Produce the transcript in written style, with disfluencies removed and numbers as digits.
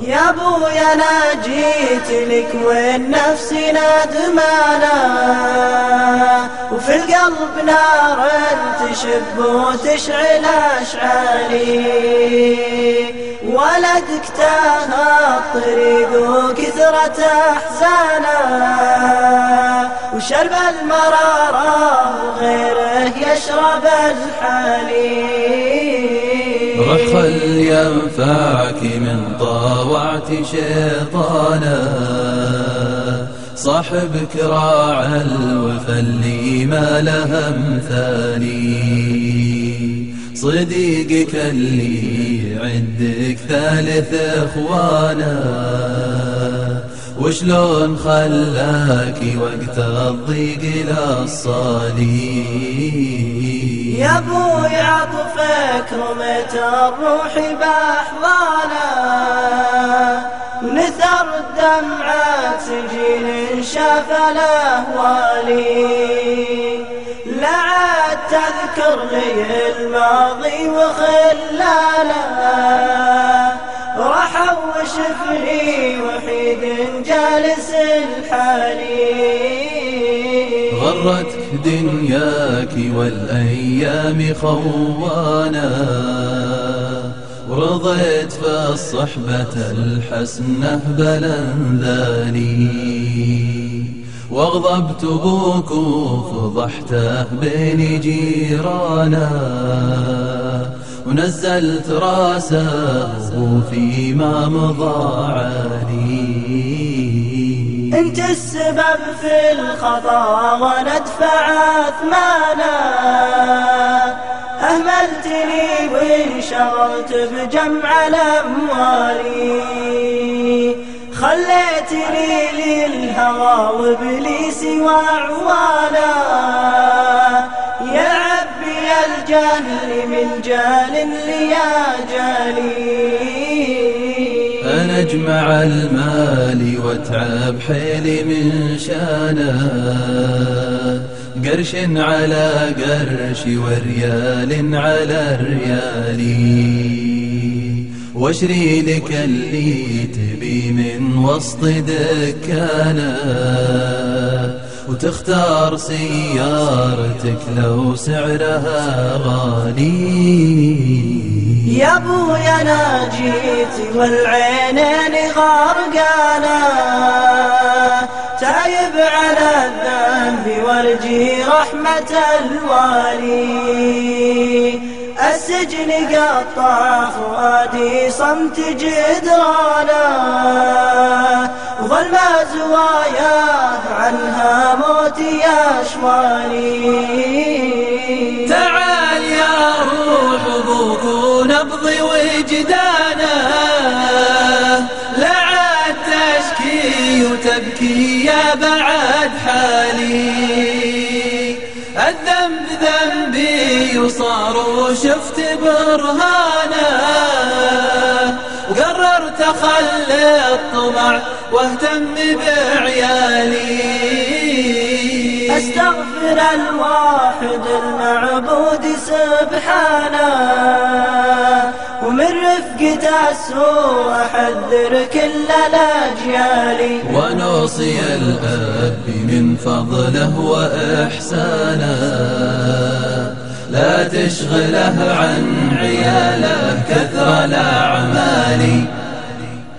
يا ابويا انا جيت لك والنفس ندمانة، وفي القلب نار تشب وتشعل اشعالي، ولدك تاه الطريق وكثرة احزانه، وشرب المرارة وغيره يشرب الحليب. روح خل ينفعك من طاوعت شيطانا، صاحبك راعى الوفا اللي ما له امثالي، صديقك اللي عندك ثالث اخوانا، وشلون خلاك وقت الضيق للصالي. يا ابوي عطفك رميت الروح باحضانه، ونثر الدمعة سجين شاف الاهوالي، لا عاد تذكر لي الماضي وخلاله، راح وشفني وحيد جالس الحالي. غرتك دنياك والأيام خوانا، ورضيت في الصحبة الحسنة بلنذاني، واغضبت بوك وفضحته بين جيرانا، ونزلت راسه وفيما مضى علي. انت السبب في الخطا وندفع اثمانا، اهملتني وانشغلت بجمع الاموال، خليتني للهوى وابليسي وعوانا، يا عبي الجهل من جال ليا جالي. أنا أجمع المال واتعب حيلي من شانه، قرش على قرش وريال على ريالي، واشري لك اللي تبي من وسط دكانه، وتختار سيارتك لو سعرها غالي. يا ابويا انا جيت والعينين غرقانة، تايب على الذنب وارجي رحمة الوالي، السجن قطع فؤادي صمت جدرانه، وظلم زواياه عنها موتي اشوالي. تعال يا روح ضوق نبضي وجدانه، لا عاد تشكي وتبكي يا بعد حالي، الذنب ذنبي وصار وشفت برهانه، وقررت اخلي الطمع واهتم بعيالي. استغفر الواحد المعبود سبحانه، ومن رفقة السوء احذر كل الاجيال، ونوصي الاب من فضله واحسانه، لا تشغله عن عياله كثر الاعمال.